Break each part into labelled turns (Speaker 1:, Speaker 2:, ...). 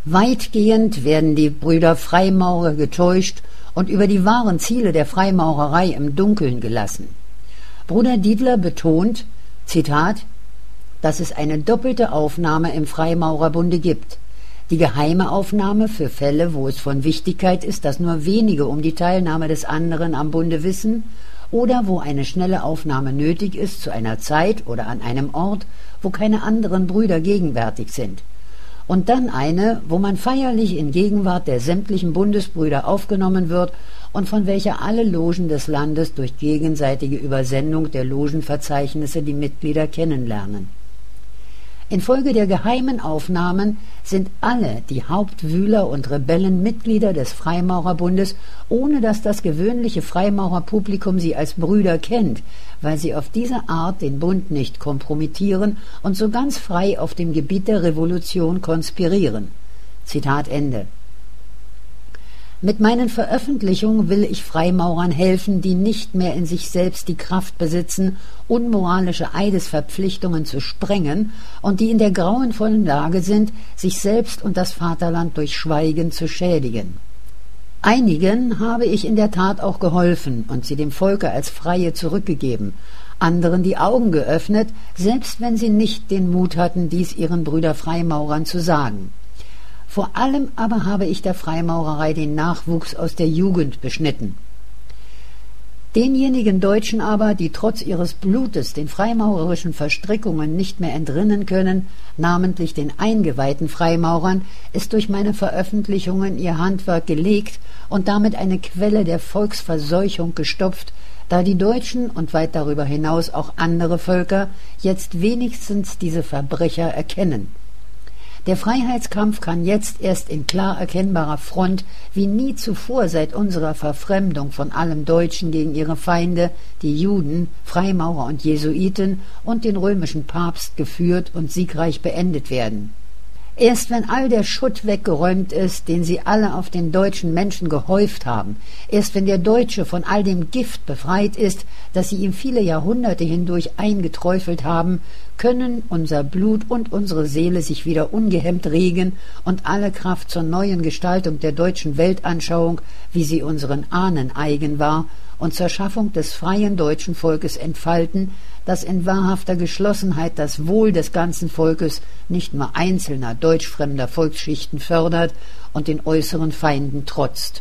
Speaker 1: Weitgehend werden die Brüder Freimaurer getäuscht und über die wahren Ziele der Freimaurerei im Dunkeln gelassen. Bruder Dietler betont, Zitat, dass es eine doppelte Aufnahme im Freimaurerbunde gibt. Die geheime Aufnahme für Fälle, wo es von Wichtigkeit ist, dass nur wenige um die Teilnahme des anderen am Bunde wissen, oder wo eine schnelle Aufnahme nötig ist zu einer Zeit oder an einem Ort, wo keine anderen Brüder gegenwärtig sind. Und dann eine, wo man feierlich in Gegenwart der sämtlichen Bundesbrüder aufgenommen wird und von welcher alle Logen des Landes durch gegenseitige Übersendung der Logenverzeichnisse die Mitglieder kennenlernen. Infolge der geheimen Aufnahmen sind alle die Hauptwühler und Rebellen Mitglieder des Freimaurerbundes, ohne dass das gewöhnliche Freimaurerpublikum sie als Brüder kennt, weil sie auf diese Art den Bund nicht kompromittieren und so ganz frei auf dem Gebiet der Revolution konspirieren. Zitat Ende. Mit meinen Veröffentlichungen will ich Freimaurern helfen, die nicht mehr in sich selbst die Kraft besitzen, unmoralische Eidesverpflichtungen zu sprengen und die in der grauenvollen Lage sind, sich selbst und das Vaterland durch Schweigen zu schädigen. Einigen habe ich in der Tat auch geholfen und sie dem Volke als Freie zurückgegeben, anderen die Augen geöffnet, selbst wenn sie nicht den Mut hatten, dies ihren Brüder Freimaurern zu sagen. Vor allem aber habe ich der Freimaurerei den Nachwuchs aus der Jugend beschnitten. Denjenigen Deutschen aber, die trotz ihres Blutes den freimaurerischen Verstrickungen nicht mehr entrinnen können, namentlich den eingeweihten Freimaurern, ist durch meine Veröffentlichungen ihr Handwerk gelegt und damit eine Quelle der Volksverseuchung gestopft, da die Deutschen und weit darüber hinaus auch andere Völker jetzt wenigstens diese Verbrecher erkennen. Der Freiheitskampf kann jetzt erst in klar erkennbarer Front wie nie zuvor seit unserer Verfremdung von allem Deutschen gegen ihre Feinde, die Juden, Freimaurer und Jesuiten und den römischen Papst geführt und siegreich beendet werden. Erst wenn all der Schutt weggeräumt ist, den sie alle auf den deutschen Menschen gehäuft haben, erst wenn der Deutsche von all dem Gift befreit ist, das sie ihm viele Jahrhunderte hindurch eingeträufelt haben, können unser Blut und unsere Seele sich wieder ungehemmt regen und alle Kraft zur neuen Gestaltung der deutschen Weltanschauung, wie sie unseren Ahnen eigen war, und zur Schaffung des freien deutschen Volkes entfalten, das in wahrhafter Geschlossenheit das Wohl des ganzen Volkes, nicht nur einzelner deutschfremder Volksschichten fördert und den äußeren Feinden trotzt.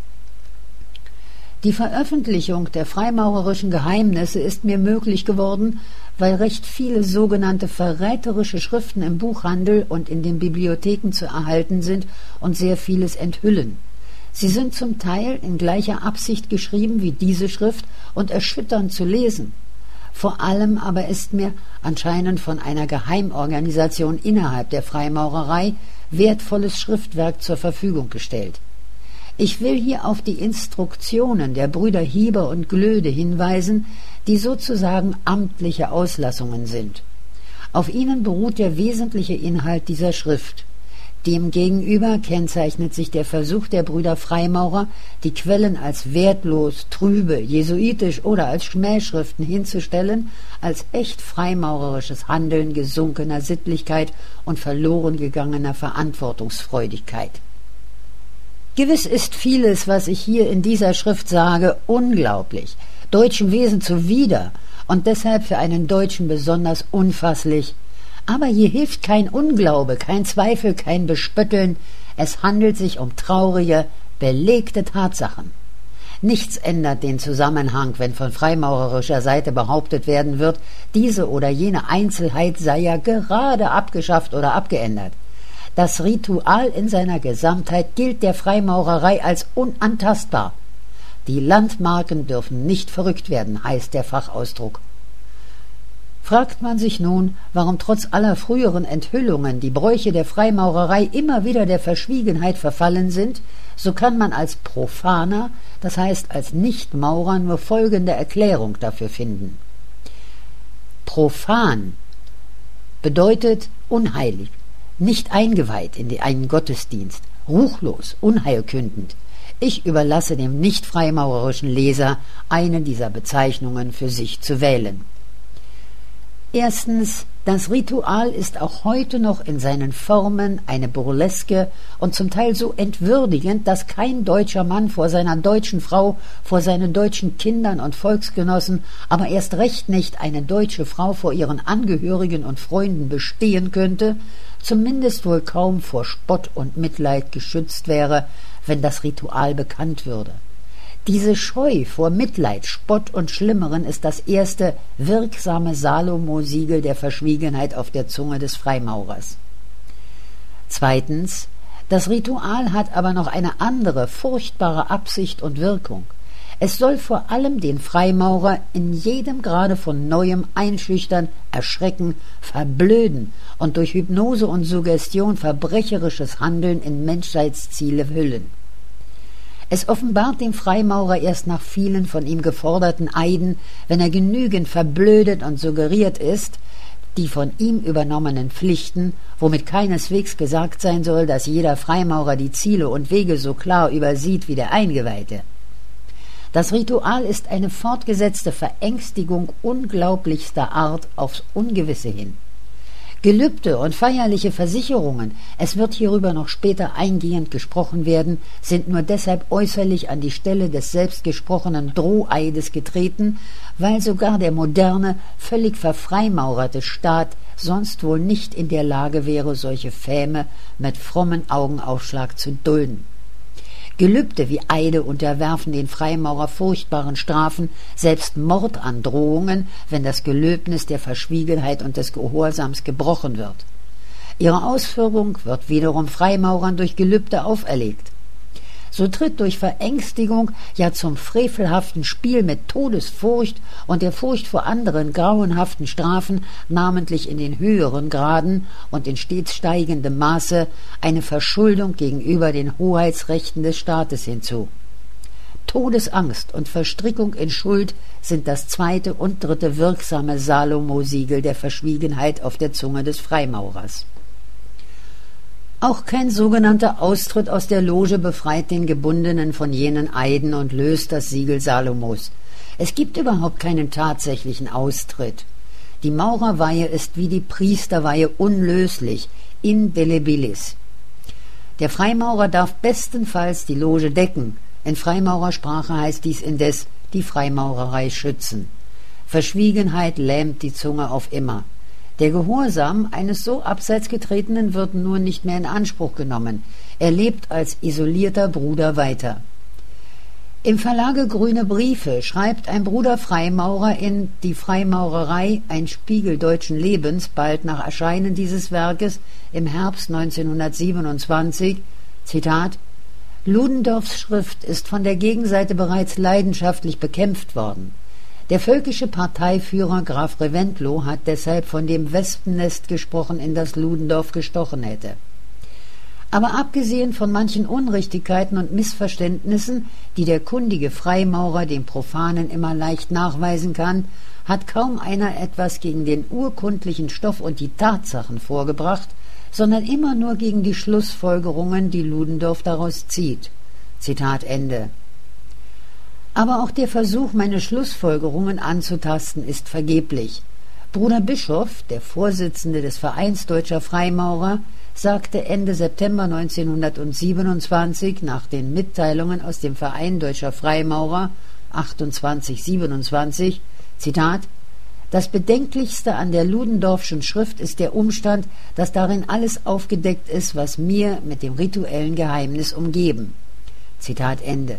Speaker 1: Die Veröffentlichung der freimaurerischen Geheimnisse ist mir möglich geworden, weil recht viele sogenannte verräterische Schriften im Buchhandel und in den Bibliotheken zu erhalten sind und sehr vieles enthüllen. Sie sind zum Teil in gleicher Absicht geschrieben wie diese Schrift und erschütternd zu lesen. Vor allem aber ist mir, anscheinend von einer Geheimorganisation innerhalb der Freimaurerei, wertvolles Schriftwerk zur Verfügung gestellt. Ich will hier auf die Instruktionen der Brüder Hieber und Glöde hinweisen, die sozusagen amtliche Auslassungen sind. Auf ihnen beruht der wesentliche Inhalt dieser Schrift. Demgegenüber kennzeichnet sich der Versuch der Brüder Freimaurer, die Quellen als wertlos, trübe, jesuitisch oder als Schmähschriften hinzustellen, als echt freimaurerisches Handeln gesunkener Sittlichkeit und verloren gegangener Verantwortungsfreudigkeit. Gewiss ist vieles, was ich hier in dieser Schrift sage, unglaublich, deutschem Wesen zuwider und deshalb für einen Deutschen besonders unfasslich. Aber hier hilft kein Unglaube, kein Zweifel, kein Bespötteln. Es handelt sich um traurige, belegte Tatsachen. Nichts ändert den Zusammenhang, wenn von freimaurerischer Seite behauptet werden wird, diese oder jene Einzelheit sei ja gerade abgeschafft oder abgeändert. Das Ritual in seiner Gesamtheit gilt der Freimaurerei als unantastbar. Die Landmarken dürfen nicht verrückt werden, heißt der Fachausdruck. Fragt man sich nun, warum trotz aller früheren Enthüllungen die Bräuche der Freimaurerei immer wieder der Verschwiegenheit verfallen sind, so kann man als Profaner, das heißt als Nichtmaurer, nur folgende Erklärung dafür finden. Profan bedeutet unheilig, nicht eingeweiht in einen Gottesdienst, ruchlos, unheilkündend. Ich überlasse dem nicht freimaurerischen Leser, eine dieser Bezeichnungen für sich zu wählen. Erstens Das Ritual ist auch heute noch in seinen Formen eine burleske und zum Teil so entwürdigend, dass kein deutscher Mann vor seiner deutschen Frau, vor seinen deutschen Kindern und Volksgenossen, aber erst recht nicht eine deutsche Frau vor ihren Angehörigen und Freunden bestehen könnte, zumindest wohl kaum vor Spott und Mitleid geschützt wäre, wenn das Ritual bekannt würde. Diese Scheu vor Mitleid, Spott und Schlimmeren ist das erste wirksame Salomo-Siegel der Verschwiegenheit auf der Zunge des Freimaurers. Zweitens, das Ritual hat aber noch eine andere, furchtbare Absicht und Wirkung. Es soll vor allem den Freimaurer in jedem Grade von Neuem einschüchtern, erschrecken, verblöden und durch Hypnose und Suggestion verbrecherisches Handeln in Menschheitsziele hüllen. Es offenbart dem Freimaurer erst nach vielen von ihm geforderten Eiden, wenn er genügend verblödet und suggeriert ist, die von ihm übernommenen Pflichten, womit keineswegs gesagt sein soll, dass jeder Freimaurer die Ziele und Wege so klar übersieht wie der Eingeweihte. Das Ritual ist eine fortgesetzte Verängstigung unglaublichster Art aufs Ungewisse hin. Gelübde und feierliche Versicherungen, es wird hierüber noch später eingehend gesprochen werden, sind nur deshalb äußerlich an die Stelle des selbstgesprochenen Droheides getreten, weil sogar der moderne, völlig verfreimaurerte Staat sonst wohl nicht in der Lage wäre, solche Fäme mit frommen Augenaufschlag zu dulden. Gelübde wie Eide unterwerfen den Freimaurer furchtbaren Strafen, selbst Mordandrohungen, wenn das Gelöbnis der Verschwiegenheit und des Gehorsams gebrochen wird. Ihre Ausführung wird wiederum Freimaurern durch Gelübde auferlegt. So tritt durch Verängstigung, ja zum frevelhaften Spiel mit Todesfurcht und der Furcht vor anderen grauenhaften Strafen, namentlich in den höheren Graden und in stets steigendem Maße, eine Verschuldung gegenüber den Hoheitsrechten des Staates hinzu. Todesangst und Verstrickung in Schuld sind das zweite und dritte wirksame Salomo-Siegel der Verschwiegenheit auf der Zunge des Freimaurers. Auch kein sogenannter Austritt aus der Loge befreit den Gebundenen von jenen Eiden und löst das Siegel Salomos. Es gibt überhaupt keinen tatsächlichen Austritt. Die Maurerweihe ist wie die Priesterweihe unlöslich, indelebilis. Der Freimaurer darf bestenfalls die Loge decken. In Freimaurersprache heißt dies indes die Freimaurerei schützen. Verschwiegenheit lähmt die Zunge auf immer. Der Gehorsam eines so abseits getretenen wird nur nicht mehr in Anspruch genommen. Er lebt als isolierter Bruder weiter. Im Verlage Grüne Briefe schreibt ein Bruder Freimaurer in Die Freimaurerei, ein Spiegel deutschen Lebens, bald nach Erscheinen dieses Werkes im Herbst 1927, Zitat: Ludendorffs Schrift ist von der Gegenseite bereits leidenschaftlich bekämpft worden. Der völkische Parteiführer Graf Reventlow hat deshalb von dem Wespennest gesprochen, in das Ludendorff gestochen hätte. Aber abgesehen von manchen Unrichtigkeiten und Missverständnissen, die der kundige Freimaurer dem Profanen immer leicht nachweisen kann, hat kaum einer etwas gegen den urkundlichen Stoff und die Tatsachen vorgebracht, sondern immer nur gegen die Schlussfolgerungen, die Ludendorff daraus zieht. Zitat Ende. Aber auch der Versuch, meine Schlussfolgerungen anzutasten, ist vergeblich. Bruder Bischof, der Vorsitzende des Vereins Deutscher Freimaurer, sagte Ende September 1927 nach den Mitteilungen aus dem Verein Deutscher Freimaurer 2827, Zitat: Das Bedenklichste an der Ludendorffschen Schrift ist der Umstand, dass darin alles aufgedeckt ist, was mir mit dem rituellen Geheimnis umgeben. Zitat Ende.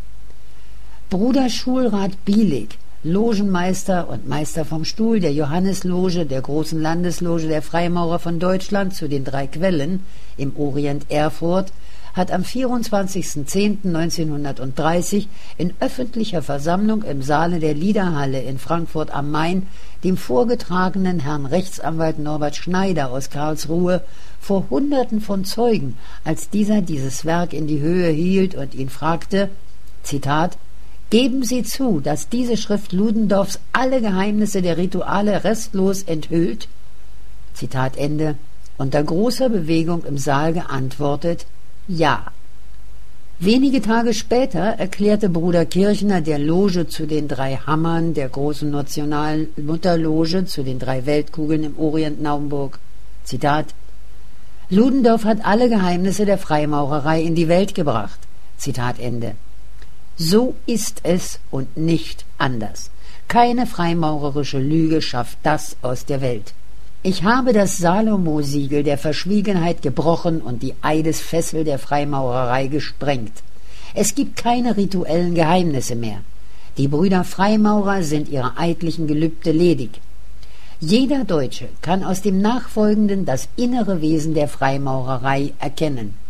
Speaker 1: Bruder Schulrat Bielig, Logenmeister und Meister vom Stuhl der Johannisloge, der großen Landesloge der Freimaurer von Deutschland zu den 3 Quellen im Orient Erfurt, hat am 24.10.1930 in öffentlicher Versammlung im Saale der Liederhalle in Frankfurt am Main dem vorgetragenen Herrn Rechtsanwalt Norbert Schneider aus Karlsruhe vor Hunderten von Zeugen, als dieser dieses Werk in die Höhe hielt und ihn fragte, Zitat: Geben Sie zu, dass diese Schrift Ludendorffs alle Geheimnisse der Rituale restlos enthüllt? Zitat Ende. Unter großer Bewegung im Saal geantwortet: Ja. Wenige Tage später erklärte Bruder Kirchner der Loge zu den 3 Hammern, der großen Nationalen Mutterloge zu den 3 Weltkugeln im Orient Naumburg, Zitat: Ludendorff hat alle Geheimnisse der Freimaurerei in die Welt gebracht. Zitat Ende. So ist es und nicht anders. Keine freimaurerische Lüge schafft das aus der Welt. Ich habe das Salomo-Siegel der Verschwiegenheit gebrochen und die Eidesfessel der Freimaurerei gesprengt. Es gibt keine rituellen Geheimnisse mehr. Die Brüder Freimaurer sind ihrer eidlichen Gelübde ledig. Jeder Deutsche kann aus dem Nachfolgenden das innere Wesen der Freimaurerei erkennen.